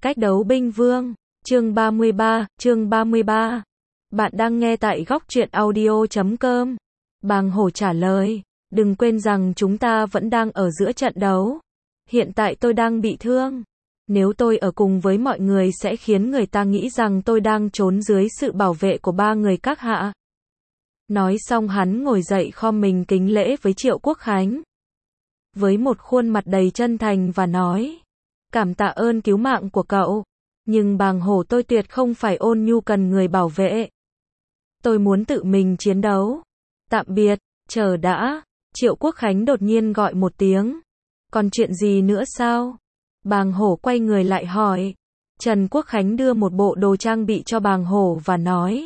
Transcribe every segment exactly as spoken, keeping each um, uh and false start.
Cách đấu binh vương, chương ba mươi ba, chương ba mươi ba. Bạn đang nghe tại góc truyện audio chấm com. Bàng hổ trả lời, đừng quên rằng chúng ta vẫn đang ở giữa trận đấu. Hiện tại tôi đang bị thương. Nếu tôi ở cùng với mọi người sẽ khiến người ta nghĩ rằng tôi đang trốn dưới sự bảo vệ của ba người các hạ. Nói xong hắn ngồi dậy khom mình kính lễ với Triệu Quốc Khánh. Với một khuôn mặt đầy chân thành và nói, cảm tạ ơn cứu mạng của cậu. Nhưng bàng hổ tôi tuyệt không phải ôn nhu cần người bảo vệ. Tôi muốn tự mình chiến đấu. Tạm biệt, chờ đã. Triệu Quốc Khánh đột nhiên gọi một tiếng. Còn chuyện gì nữa sao? Bàng hổ quay người lại hỏi. Trần Quốc Khánh đưa một bộ đồ trang bị cho bàng hổ và nói.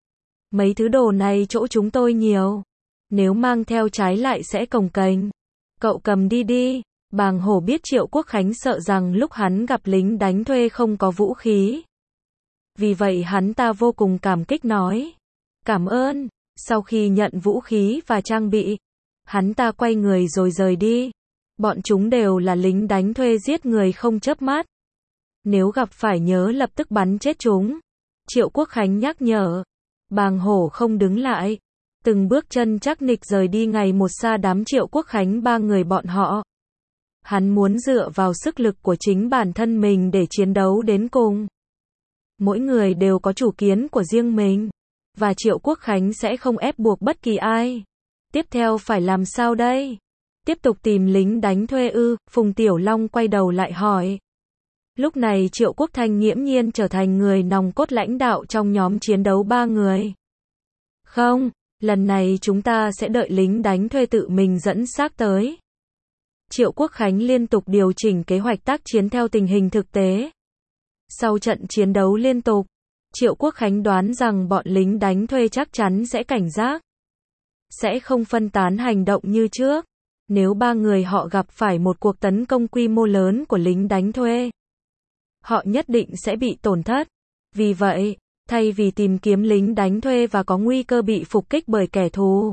Mấy thứ đồ này chỗ chúng tôi nhiều. Nếu mang theo trái lại sẽ cồng kềnh. Cậu cầm đi đi. Bàng hổ biết Triệu Quốc Khánh sợ rằng lúc hắn gặp lính đánh thuê không có vũ khí. Vì vậy hắn ta vô cùng cảm kích nói. Cảm ơn. Sau khi nhận vũ khí và trang bị, hắn ta quay người rồi rời đi. Bọn chúng đều là lính đánh thuê giết người không chớp mắt. Nếu gặp phải nhớ lập tức bắn chết chúng. Triệu Quốc Khánh nhắc nhở. Bàng hổ không đứng lại. Từng bước chân chắc nịch rời đi ngày một xa đám Triệu Quốc Khánh ba người bọn họ. Hắn muốn dựa vào sức lực của chính bản thân mình để chiến đấu đến cùng. Mỗi người đều có chủ kiến của riêng mình. Và Triệu Quốc Khánh sẽ không ép buộc bất kỳ ai. Tiếp theo phải làm sao đây? Tiếp tục tìm lính đánh thuê ư? Phùng Tiểu Long quay đầu lại hỏi. Lúc này Triệu Quốc Thanh nghiễm nhiên trở thành người nòng cốt lãnh đạo trong nhóm chiến đấu ba người. Không, lần này chúng ta sẽ đợi lính đánh thuê tự mình dẫn xác tới. Triệu Quốc Khánh liên tục điều chỉnh kế hoạch tác chiến theo tình hình thực tế. Sau trận chiến đấu liên tục, Triệu Quốc Khánh đoán rằng bọn lính đánh thuê chắc chắn sẽ cảnh giác. Sẽ không phân tán hành động như trước. Nếu ba người họ gặp phải một cuộc tấn công quy mô lớn của lính đánh thuê, họ nhất định sẽ bị tổn thất. Vì vậy, thay vì tìm kiếm lính đánh thuê và có nguy cơ bị phục kích bởi kẻ thù,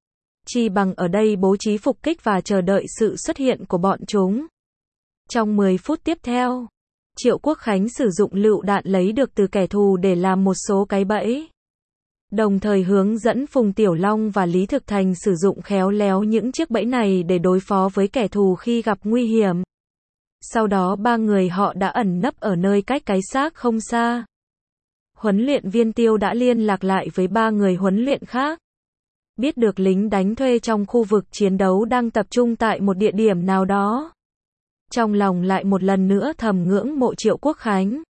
chi bằng ở đây bố trí phục kích và chờ đợi sự xuất hiện của bọn chúng. Trong mười phút tiếp theo, Triệu Quốc Khánh sử dụng lựu đạn lấy được từ kẻ thù để làm một số cái bẫy. Đồng thời hướng dẫn Phùng Tiểu Long và Lý Thực Thành sử dụng khéo léo những chiếc bẫy này để đối phó với kẻ thù khi gặp nguy hiểm. Sau đó ba người họ đã ẩn nấp ở nơi cách cái xác không xa. Huấn luyện viên Tiêu đã liên lạc lại với ba người huấn luyện khác. Biết được lính đánh thuê trong khu vực chiến đấu đang tập trung tại một địa điểm nào đó. Trong lòng lại một lần nữa thầm ngưỡng mộ Triệu Quốc Khánh.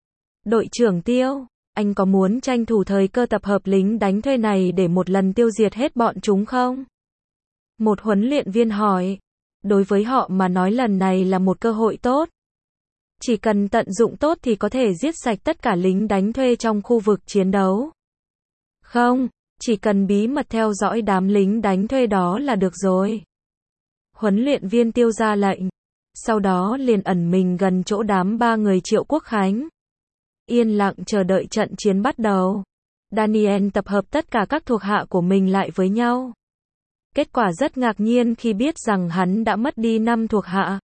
Đội trưởng Tiêu, anh có muốn tranh thủ thời cơ tập hợp lính đánh thuê này để một lần tiêu diệt hết bọn chúng không? Một huấn luyện viên hỏi. Đối với họ mà nói lần này là một cơ hội tốt. Chỉ cần tận dụng tốt thì có thể giết sạch tất cả lính đánh thuê trong khu vực chiến đấu. Không, chỉ cần bí mật theo dõi đám lính đánh thuê đó là được rồi. Huấn luyện viên Tiêu ra lệnh. Sau đó liền ẩn mình gần chỗ đám ba người Triệu Quốc Khánh. Yên lặng chờ đợi trận chiến bắt đầu. Daniel tập hợp tất cả các thuộc hạ của mình lại với nhau. Kết quả rất ngạc nhiên khi biết rằng hắn đã mất đi năm thuộc hạ.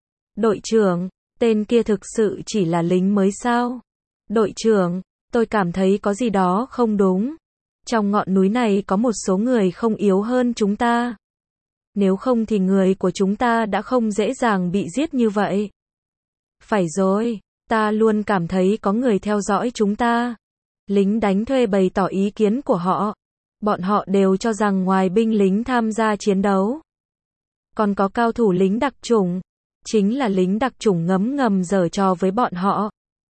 Đội trưởng, tên kia thực sự chỉ là lính mới sao? Đội trưởng, tôi cảm thấy có gì đó không đúng. Trong ngọn núi này có một số người không yếu hơn chúng ta. Nếu không thì người của chúng ta đã không dễ dàng bị giết như vậy. Phải rồi, ta luôn cảm thấy có người theo dõi chúng ta. Lính đánh thuê bày tỏ ý kiến của họ. Bọn họ đều cho rằng ngoài binh lính tham gia chiến đấu, còn có cao thủ lính đặc chủng. Chính là lính đặc chủng ngấm ngầm giở trò với bọn họ.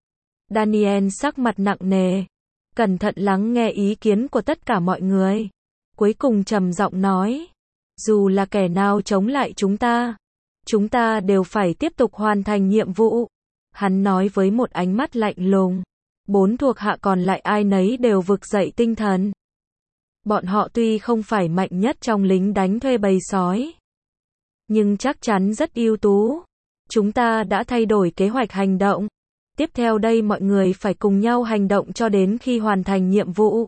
Daniel sắc mặt nặng nề, cẩn thận lắng nghe ý kiến của tất cả mọi người. Cuối cùng trầm giọng nói. Dù là kẻ nào chống lại chúng ta, chúng ta đều phải tiếp tục hoàn thành nhiệm vụ. Hắn nói với một ánh mắt lạnh lùng. Bốn thuộc hạ còn lại ai nấy đều vực dậy tinh thần. Bọn họ tuy không phải mạnh nhất trong lính đánh thuê bầy sói, nhưng chắc chắn rất ưu tú. Chúng ta đã thay đổi kế hoạch hành động. Tiếp theo đây mọi người phải cùng nhau hành động cho đến khi hoàn thành nhiệm vụ.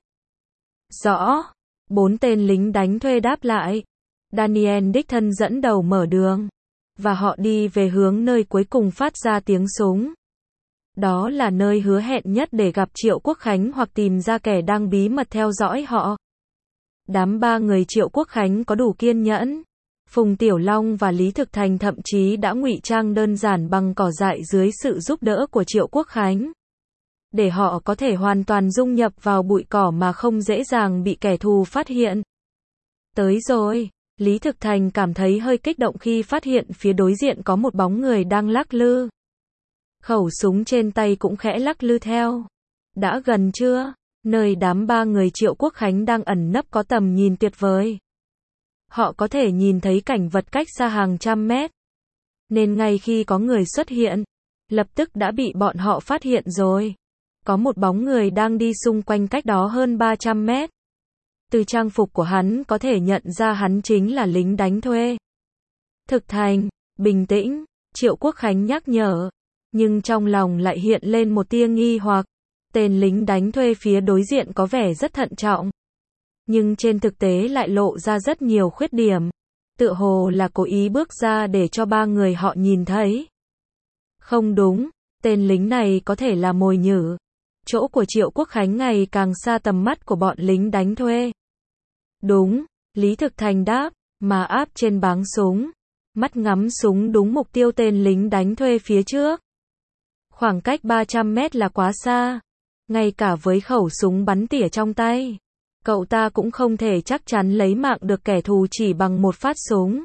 Rõ. Bốn tên lính đánh thuê đáp lại. Daniel đích thân dẫn đầu mở đường. Và họ đi về hướng nơi cuối cùng phát ra tiếng súng. Đó là nơi hứa hẹn nhất để gặp Triệu Quốc Khánh hoặc tìm ra kẻ đang bí mật theo dõi họ. Đám ba người Triệu Quốc Khánh có đủ kiên nhẫn. Phùng Tiểu Long và Lý Thực Thành thậm chí đã ngụy trang đơn giản bằng cỏ dại dưới sự giúp đỡ của Triệu Quốc Khánh, để họ có thể hoàn toàn dung nhập vào bụi cỏ mà không dễ dàng bị kẻ thù phát hiện. Tới rồi, Lý Thực Thành cảm thấy hơi kích động khi phát hiện phía đối diện có một bóng người đang lắc lư. Khẩu súng trên tay cũng khẽ lắc lư theo. Đã gần chưa? Nơi đám ba người Triệu Quốc Khánh đang ẩn nấp có tầm nhìn tuyệt vời. Họ có thể nhìn thấy cảnh vật cách xa hàng trăm mét. Nên ngay khi có người xuất hiện, lập tức đã bị bọn họ phát hiện rồi. Có một bóng người đang đi xung quanh cách đó hơn ba trăm mét. Từ trang phục của hắn có thể nhận ra hắn chính là lính đánh thuê. Thực Thành, bình tĩnh, Triệu Quốc Khánh nhắc nhở. Nhưng trong lòng lại hiện lên một tia nghi hoặc. Tên lính đánh thuê phía đối diện có vẻ rất thận trọng. Nhưng trên thực tế lại lộ ra rất nhiều khuyết điểm. Tựa hồ là cố ý bước ra để cho ba người họ nhìn thấy. Không đúng, tên lính này có thể là mồi nhử. Chỗ của Triệu Quốc Khánh ngày càng xa tầm mắt của bọn lính đánh thuê. Đúng, Lý Thực Thành đáp, mà áp trên báng súng. Mắt ngắm súng đúng mục tiêu tên lính đánh thuê phía trước. Khoảng cách ba trăm mét là quá xa. Ngay cả với khẩu súng bắn tỉa trong tay, cậu ta cũng không thể chắc chắn lấy mạng được kẻ thù chỉ bằng một phát súng.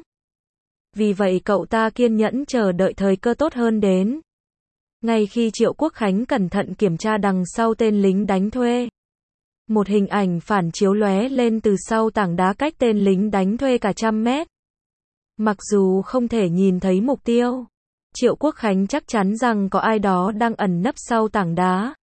Vì vậy cậu ta kiên nhẫn chờ đợi thời cơ tốt hơn đến. Ngay khi Triệu Quốc Khánh cẩn thận kiểm tra đằng sau tên lính đánh thuê, một hình ảnh phản chiếu lóe lên từ sau tảng đá cách tên lính đánh thuê cả trăm mét. Mặc dù không thể nhìn thấy mục tiêu, Triệu Quốc Khánh chắc chắn rằng có ai đó đang ẩn nấp sau tảng đá.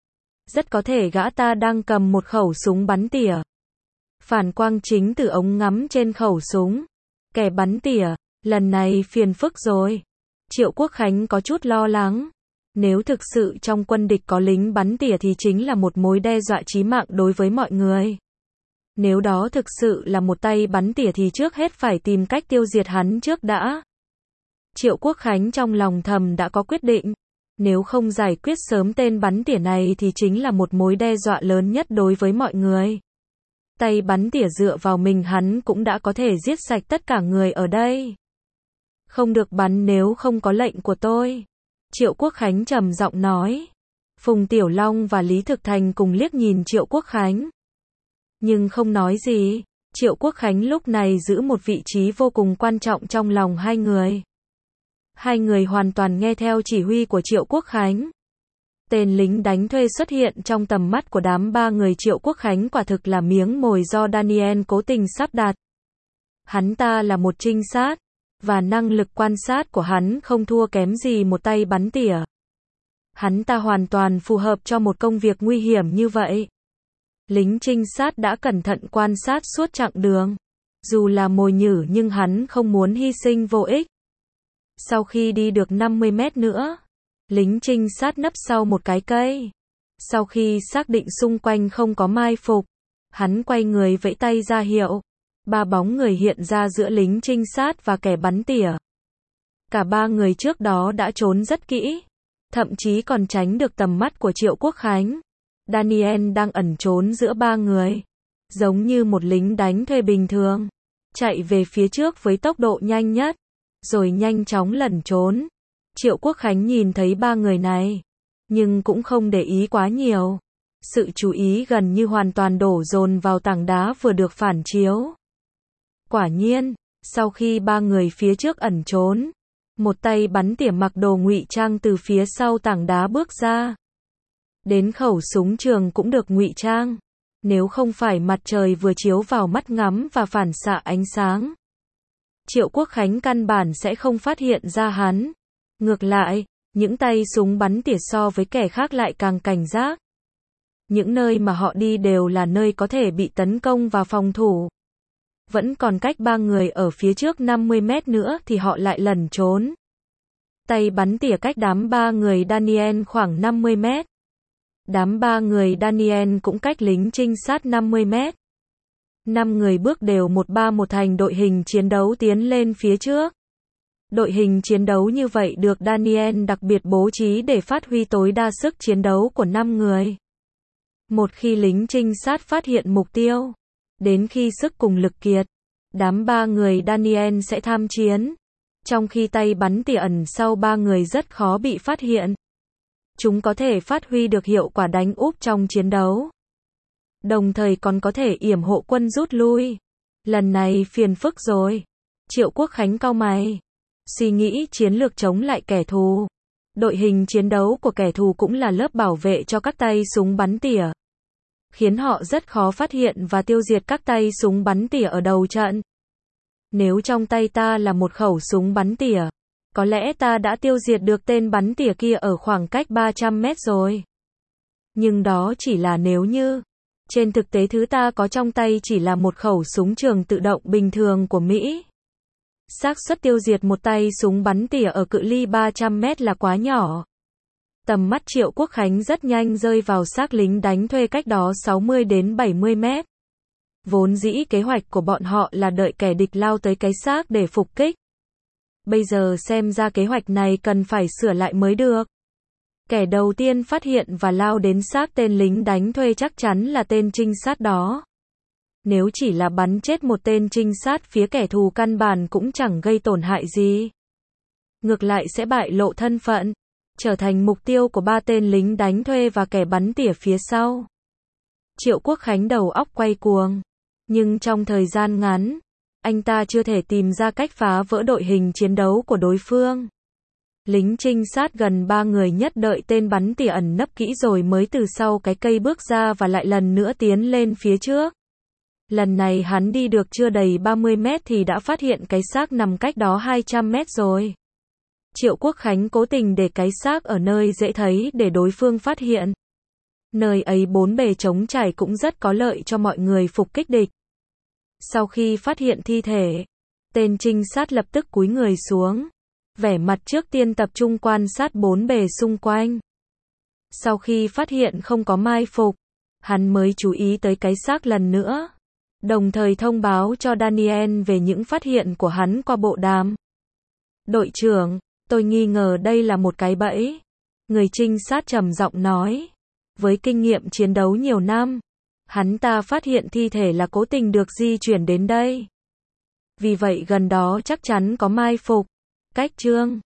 Rất có thể gã ta đang cầm một khẩu súng bắn tỉa. Phản quang chính từ ống ngắm trên khẩu súng. Kẻ bắn tỉa, lần này phiền phức rồi. Triệu Quốc Khánh có chút lo lắng. Nếu thực sự trong quân địch có lính bắn tỉa thì chính là một mối đe dọa chí mạng đối với mọi người. Nếu đó thực sự là một tay bắn tỉa thì trước hết phải tìm cách tiêu diệt hắn trước đã. Triệu Quốc Khánh trong lòng thầm đã có quyết định. Nếu không giải quyết sớm tên bắn tỉa này thì chính là một mối đe dọa lớn nhất đối với mọi người. Tay bắn tỉa dựa vào mình hắn cũng đã có thể giết sạch tất cả người ở đây. Không được bắn nếu không có lệnh của tôi. Triệu Quốc Khánh trầm giọng nói. Phùng Tiểu Long và Lý Thực Thành cùng liếc nhìn Triệu Quốc Khánh. Nhưng không nói gì. Triệu Quốc Khánh lúc này giữ một vị trí vô cùng quan trọng trong lòng hai người. Hai người hoàn toàn nghe theo chỉ huy của Triệu Quốc Khánh. Tên lính đánh thuê xuất hiện trong tầm mắt của đám ba người Triệu Quốc Khánh quả thực là miếng mồi do Daniel cố tình sắp đặt. Hắn ta là một trinh sát, và năng lực quan sát của hắn không thua kém gì một tay bắn tỉa. Hắn ta hoàn toàn phù hợp cho một công việc nguy hiểm như vậy. Lính trinh sát đã cẩn thận quan sát suốt chặng đường. Dù là mồi nhử nhưng hắn không muốn hy sinh vô ích. Sau khi đi được năm mươi mét nữa, lính trinh sát nấp sau một cái cây. Sau khi xác định xung quanh không có mai phục, hắn quay người vẫy tay ra hiệu. Ba bóng người hiện ra giữa lính trinh sát và kẻ bắn tỉa. Cả ba người trước đó đã trốn rất kỹ, thậm chí còn tránh được tầm mắt của Triệu Quốc Khánh. Daniel đang ẩn trốn giữa ba người, giống như một lính đánh thuê bình thường, chạy về phía trước với tốc độ nhanh nhất, rồi nhanh chóng lẩn trốn. Triệu Quốc Khánh nhìn thấy ba người này, nhưng cũng không để ý quá nhiều. Sự chú ý gần như hoàn toàn đổ dồn vào tảng đá vừa được phản chiếu. Quả nhiên, sau khi ba người phía trước ẩn trốn, một tay bắn tỉa mặc đồ ngụy trang từ phía sau tảng đá bước ra. Đến khẩu súng trường cũng được ngụy trang. Nếu không phải mặt trời vừa chiếu vào mắt ngắm và phản xạ ánh sáng, Triệu Quốc Khánh căn bản sẽ không phát hiện ra hắn. Ngược lại, những tay súng bắn tỉa so với kẻ khác lại càng cảnh giác. Những nơi mà họ đi đều là nơi có thể bị tấn công và phòng thủ. Vẫn còn cách ba người ở phía trước năm mươi mét nữa thì họ lại lẩn trốn. Tay bắn tỉa cách đám ba người Daniel khoảng năm mươi mét. Đám ba người Daniel cũng cách lính trinh sát năm mươi mét. Năm người bước đều một ba một thành đội hình chiến đấu tiến lên phía trước. Đội hình chiến đấu như vậy được Daniel đặc biệt bố trí để phát huy tối đa sức chiến đấu của năm người. Một khi lính trinh sát phát hiện mục tiêu, đến khi sức cùng lực kiệt, đám ba người Daniel sẽ tham chiến, trong khi tay bắn tỉa ẩn sau ba người rất khó bị phát hiện. Chúng có thể phát huy được hiệu quả đánh úp trong chiến đấu, đồng thời còn có thể yểm hộ quân rút lui. Lần này phiền phức rồi. Triệu Quốc Khánh cau mày, suy nghĩ chiến lược chống lại kẻ thù. Đội hình chiến đấu của kẻ thù cũng là lớp bảo vệ cho các tay súng bắn tỉa, khiến họ rất khó phát hiện và tiêu diệt các tay súng bắn tỉa ở đầu trận. Nếu trong tay ta là một khẩu súng bắn tỉa, có lẽ ta đã tiêu diệt được tên bắn tỉa kia ở khoảng cách ba trăm mét rồi. Nhưng đó chỉ là nếu như. Trên thực tế thứ ta có trong tay chỉ là một khẩu súng trường tự động bình thường của Mỹ. Xác suất tiêu diệt một tay súng bắn tỉa ở cự ly ba trăm mét là quá nhỏ. Tầm mắt Triệu Quốc Khánh rất nhanh rơi vào xác lính đánh thuê cách đó sáu mươi đến bảy mươi mét. Vốn dĩ kế hoạch của bọn họ là đợi kẻ địch lao tới cái xác để phục kích. Bây giờ xem ra kế hoạch này cần phải sửa lại mới được. Kẻ đầu tiên phát hiện và lao đến xác tên lính đánh thuê chắc chắn là tên trinh sát đó. Nếu chỉ là bắn chết một tên trinh sát phía kẻ thù căn bản cũng chẳng gây tổn hại gì. Ngược lại sẽ bại lộ thân phận, trở thành mục tiêu của ba tên lính đánh thuê và kẻ bắn tỉa phía sau. Triệu Quốc Khánh đầu óc quay cuồng. Nhưng trong thời gian ngắn, anh ta chưa thể tìm ra cách phá vỡ đội hình chiến đấu của đối phương. Lính trinh sát gần ba người nhất đợi tên bắn tỉa ẩn nấp kỹ rồi mới từ sau cái cây bước ra và lại lần nữa tiến lên phía trước. Lần này hắn đi được chưa đầy ba mươi mét thì đã phát hiện cái xác nằm cách đó hai trăm mét rồi. Triệu Quốc Khánh cố tình để cái xác ở nơi dễ thấy để đối phương phát hiện. Nơi ấy bốn bề trống trải cũng rất có lợi cho mọi người phục kích địch. Sau khi phát hiện thi thể, tên trinh sát lập tức cúi người xuống. Vẻ mặt trước tiên tập trung quan sát bốn bề xung quanh. Sau khi phát hiện không có mai phục, hắn mới chú ý tới cái xác lần nữa. Đồng thời thông báo cho Daniel về những phát hiện của hắn qua bộ đàm. Đội trưởng, tôi nghi ngờ đây là một cái bẫy. Người trinh sát trầm giọng nói. Với kinh nghiệm chiến đấu nhiều năm, hắn ta phát hiện thi thể là cố tình được di chuyển đến đây. Vì vậy gần đó chắc chắn có mai phục. Cách Trương